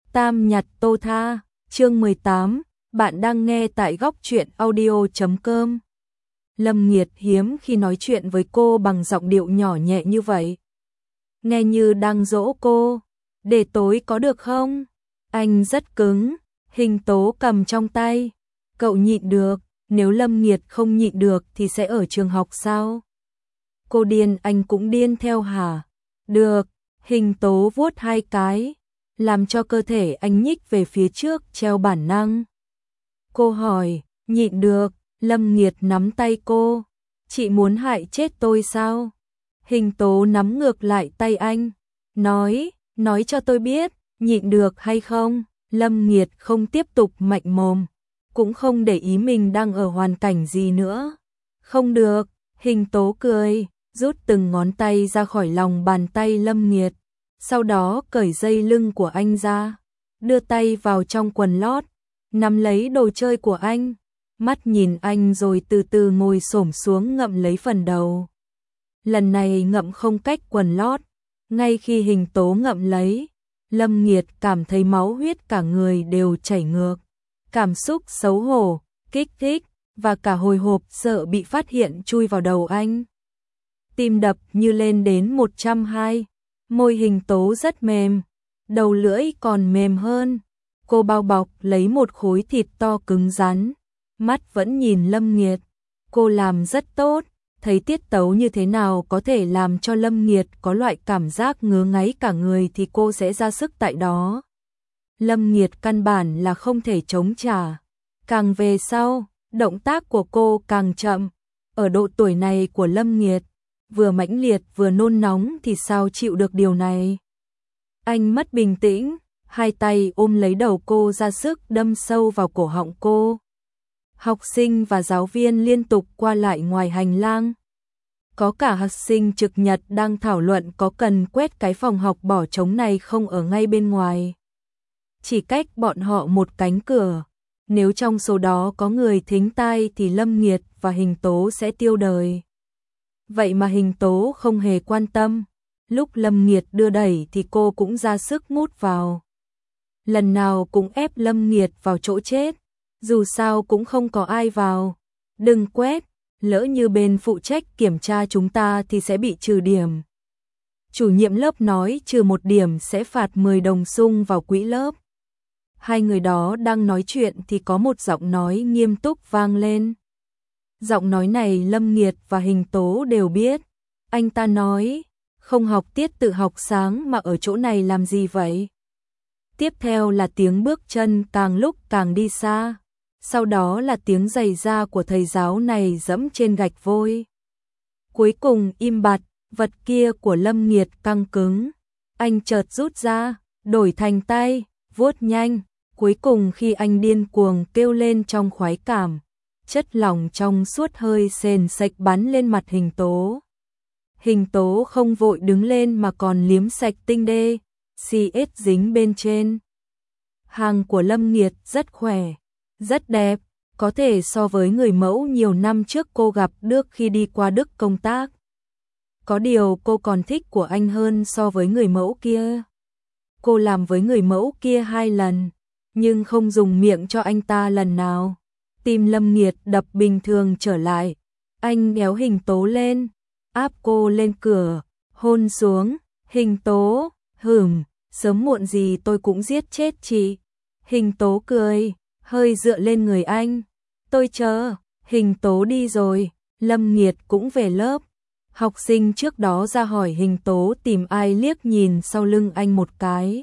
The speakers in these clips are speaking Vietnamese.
Tam nhật tô tha, chương 18, bạn đang nghe tại góc truyện audio.com. Lâm Nghiệt hiếm khi nói chuyện với cô bằng giọng điệu nhỏ nhẹ như vậy. Nghe như đang dỗ cô, để tối có được không? Anh rất cứng, hình tố cầm trong tay. Cậu nhịn được, nếu Lâm Nghiệt không nhịn được thì sẽ ở trường học sao? Cô điên anh cũng điên theo hả? Được, hình tố vuốt hai cái, làm cho cơ thể anh nhích về phía trước treo bản năng. Cô hỏi, nhịn được, Lâm Nghiệt nắm tay cô. Chị muốn hại chết tôi sao? Hình tố nắm ngược lại tay anh, nói cho tôi biết, nhịn được hay không? Lâm Nghiệt không tiếp tục mạnh mồm, cũng không để ý mình đang ở hoàn cảnh gì nữa. Không được, hình tố cười, rút từng ngón tay ra khỏi lòng bàn tay Lâm Nghiệt, sau đó cởi dây lưng của anh ra, đưa tay vào trong quần lót, nắm lấy đồ chơi của anh, mắt nhìn anh rồi từ từ ngồi xổm xuống ngậm lấy phần đầu. Lần này ngậm không cách quần lót, ngay khi hình tố ngậm lấy, Lâm Nghiệt cảm thấy máu huyết cả người đều chảy ngược. Cảm xúc xấu hổ, kích thích và cả hồi hộp sợ bị phát hiện chui vào đầu anh. Tim đập như lên đến 120, môi hình tố rất mềm, đầu lưỡi còn mềm hơn. Cô bao bọc lấy một khối thịt to cứng rắn, mắt vẫn nhìn Lâm Nghiệt. Cô làm rất tốt, thấy tiết tấu như thế nào có thể làm cho Lâm Nghiệt có loại cảm giác ngứa ngáy cả người thì cô sẽ ra sức tại đó. Lâm Nghiệt căn bản là không thể chống trả. Càng về sau, động tác của cô càng chậm. Ở độ tuổi này của Lâm Nghiệt, vừa mãnh liệt vừa nôn nóng thì sao chịu được điều này. Anh mất bình tĩnh, hai tay ôm lấy đầu cô ra sức đâm sâu vào cổ họng cô. Học sinh và giáo viên liên tục qua lại ngoài hành lang. Có cả học sinh trực nhật đang thảo luận có cần quét cái phòng học bỏ trống này không ở ngay bên ngoài. Chỉ cách bọn họ một cánh cửa, nếu trong số đó có người thính tai thì Lâm Nghiệt và hình tố sẽ tiêu đời. Vậy mà hình tố không hề quan tâm, lúc Lâm Nghiệt đưa đẩy thì cô cũng ra sức mút vào. Lần nào cũng ép Lâm Nghiệt vào chỗ chết, dù sao cũng không có ai vào. Đừng quét, lỡ như bên phụ trách kiểm tra chúng ta thì sẽ bị trừ điểm. Chủ nhiệm lớp nói trừ 1 điểm sẽ phạt 10 đồng xung vào quỹ lớp. Hai người đó đang nói chuyện thì có một giọng nói nghiêm túc vang lên. Giọng nói này Lâm Nghiệt và hình tố đều biết. Anh ta nói, không học tiết tự học sáng mà ở chỗ này làm gì vậy? Tiếp theo là tiếng bước chân càng lúc càng đi xa. Sau đó là tiếng giày da của thầy giáo này dẫm trên gạch vôi. Cuối cùng im bặt, vật kia của Lâm Nghiệt căng cứng. Anh chợt rút ra, đổi thành tay, vuốt nhanh. Cuối cùng khi anh điên cuồng kêu lên trong khoái cảm, chất lỏng trong suốt hơi sền sạch bắn lên mặt hình tố. Hình tố không vội đứng lên mà còn liếm sạch tinh đê, CS dính bên trên. Hàng của Lâm Nghiệt rất khỏe, rất đẹp, có thể so với người mẫu nhiều năm trước cô gặp Đức khi đi qua Đức công tác. Có điều cô còn thích của anh hơn so với người mẫu kia. Cô làm với người mẫu kia 2 lần, nhưng không dùng miệng cho anh ta lần nào. Tim Lâm Nghiệt đập bình thường trở lại. Anh kéo hình tố lên, áp cô lên cửa, hôn xuống. Hình tố, sớm muộn gì tôi cũng giết chết chị. Hình tố cười, hơi dựa lên người anh. Tôi chờ. Hình tố đi rồi, Lâm Nghiệt cũng về lớp. Học sinh trước đó ra hỏi hình tố tìm ai, liếc nhìn sau lưng anh một cái.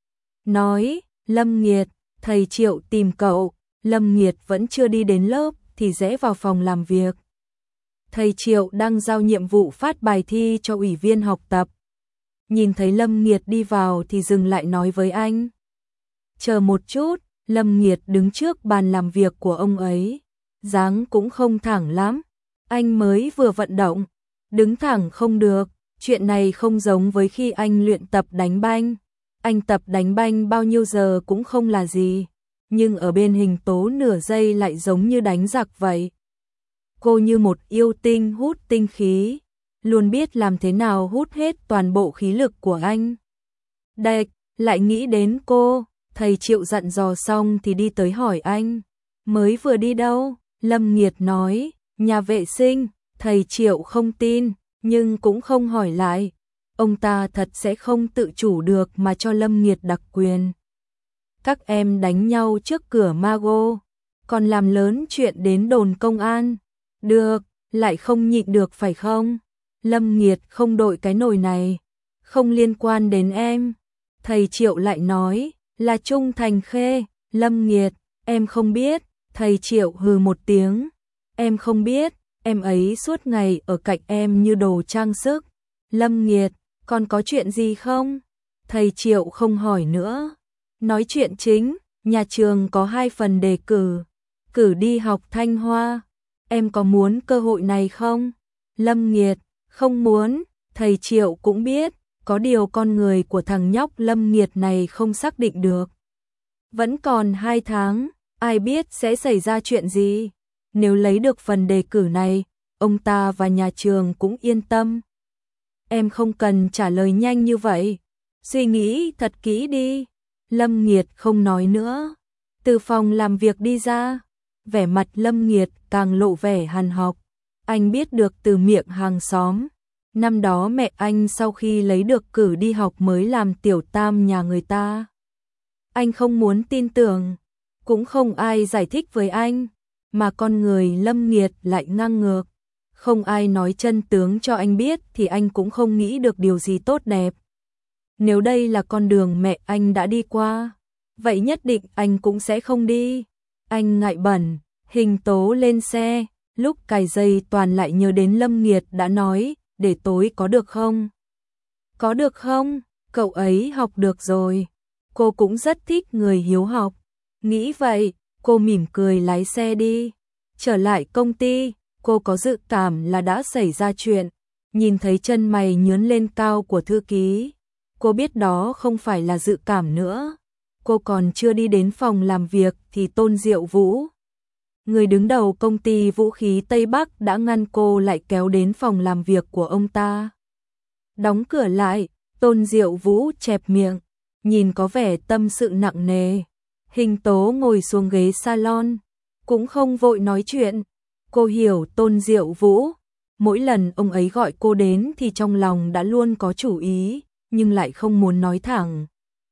Nói, Lâm Nghiệt, thầy Triệu tìm cậu. Lâm Nghiệt vẫn chưa đi đến lớp thì rẽ vào phòng làm việc. Thầy Triệu đang giao nhiệm vụ phát bài thi cho ủy viên học tập. Nhìn thấy Lâm Nghiệt đi vào thì dừng lại nói với anh. Chờ một chút. Lâm Nghiệt đứng trước bàn làm việc của ông ấy. Dáng cũng không thẳng lắm. Anh mới vừa vận động. Đứng thẳng không được. Chuyện này không giống với khi anh luyện tập đánh banh. Anh tập đánh banh bao nhiêu giờ cũng không là gì. Nhưng ở bên hình tố nửa giây lại giống như đánh giặc vậy. Cô như một yêu tinh hút tinh khí, luôn biết làm thế nào hút hết toàn bộ khí lực của anh. Đệch, lại nghĩ đến cô, Thầy Triệu dặn dò xong thì đi tới hỏi anh. Mới vừa đi đâu? Lâm Nghiệt nói, nhà vệ sinh. Thầy Triệu không tin, nhưng cũng không hỏi lại. Ông ta thật sẽ không tự chủ được mà cho Lâm Nghiệt đặc quyền. Các em đánh nhau trước cửa Mago, còn làm lớn chuyện đến đồn công an. Được, lại không nhịn được phải không? Lâm Nghiệt không đội cái nồi này, không liên quan đến em. Thầy Triệu lại nói, là Trung Thành Khê. Lâm Nghiệt, em không biết. Thầy Triệu hừ một tiếng, em không biết, em ấy suốt ngày ở cạnh em như đồ trang sức. Lâm Nghiệt, còn có chuyện gì không? Thầy Triệu không hỏi nữa. Nói chuyện chính, nhà trường có 2 phần đề cử. Cử đi học Thanh Hoa. Em có muốn cơ hội này không? Lâm Nghiệt, không muốn. Thầy Triệu cũng biết, có điều con người của thằng nhóc Lâm Nghiệt này không xác định được. Vẫn còn 2 tháng, ai biết sẽ xảy ra chuyện gì. Nếu lấy được phần đề cử này, ông ta và nhà trường cũng yên tâm. Em không cần trả lời nhanh như vậy. Suy nghĩ thật kỹ đi. Lâm Nghiệt không nói nữa. Từ phòng làm việc đi ra. Vẻ mặt Lâm Nghiệt càng lộ vẻ hằn học. Anh biết được từ miệng hàng xóm. Năm đó mẹ anh sau khi lấy được cử đi học mới làm tiểu tam nhà người ta. Anh không muốn tin tưởng. Cũng không ai giải thích với anh. Mà con người Lâm Nghiệt lại ngang ngược. Không ai nói chân tướng cho anh biết thì anh cũng không nghĩ được điều gì tốt đẹp. Nếu đây là con đường mẹ anh đã đi qua, vậy nhất định anh cũng sẽ không đi. Anh ngại bẩn, Hình Tố lên xe, lúc cài dây toàn lại nhớ đến Lâm Nghiệt đã nói, để tối có được không? Có được không? Cậu ấy học được rồi. Cô cũng rất thích người hiếu học. Nghĩ vậy, cô mỉm cười lái xe đi. Trở lại công ty, cô có dự cảm là đã xảy ra chuyện. Nhìn thấy chân mày nhướng lên cao của thư ký, cô biết đó không phải là dự cảm nữa. Cô còn chưa đi đến phòng làm việc thì Tôn Diệu Vũ, người đứng đầu công ty vũ khí Tây Bắc, đã ngăn cô lại kéo đến phòng làm việc của ông ta. Đóng cửa lại, Tôn Diệu Vũ chẹp miệng, nhìn có vẻ tâm sự nặng nề. Hình Tố ngồi xuống ghế salon, cũng không vội nói chuyện. Cô hiểu Tôn Diệu Vũ, mỗi lần ông ấy gọi cô đến thì trong lòng đã luôn có chủ ý, nhưng lại không muốn nói thẳng.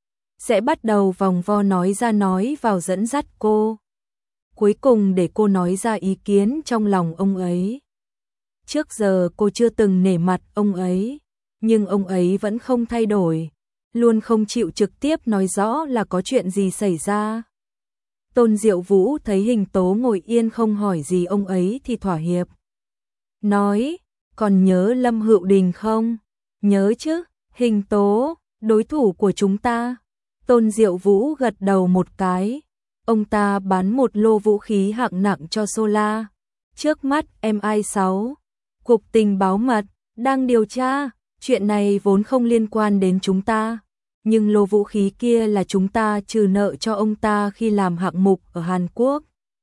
Sẽ bắt đầu vòng vo nói ra nói vào dẫn dắt cô. Cuối cùng để cô nói ra ý kiến trong lòng ông ấy. Trước giờ cô chưa từng nể mặt ông ấy, nhưng ông ấy vẫn không thay đổi, luôn không chịu trực tiếp nói rõ là có chuyện gì xảy ra. Tôn Diệu Vũ thấy Hình Tố ngồi yên không hỏi gì ông ấy thì thỏa hiệp. Nói, còn nhớ Lâm Hữu Đình không? Nhớ chứ, Hình Tố, đối thủ của chúng ta. Tôn Diệu Vũ gật đầu một cái. Ông ta bán một lô vũ khí hạng nặng cho Sola. Trước mắt MI6, Cục Tình báo mật, đang điều tra. Chuyện này vốn không liên quan đến chúng ta. Nhưng lô vũ khí kia là chúng ta trừ nợ cho ông ta khi làm hạng mục ở Hàn Quốc.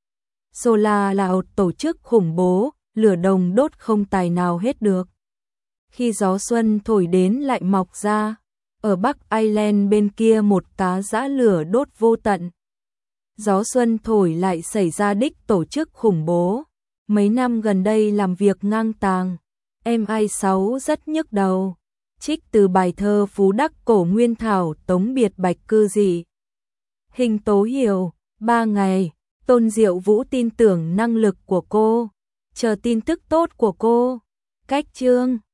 Sola là một tổ chức khủng bố, lửa đồng đốt không tài nào hết được. Khi gió xuân thổi đến lại mọc ra, ở Bắc Ireland bên kia một cá giã lửa đốt vô tận. Gió xuân thổi lại xảy ra đích tổ chức khủng bố. Mấy năm gần đây làm việc ngang tàng, MI6 rất nhức đầu. Trích từ bài thơ Phú Đắc Cổ Nguyên Thảo Tống Biệt Bạch Cư Dị. Hình Tố hiểu, 3 ngày, Tôn Diệu Vũ tin tưởng năng lực của cô, chờ tin tức tốt của cô. Cách chương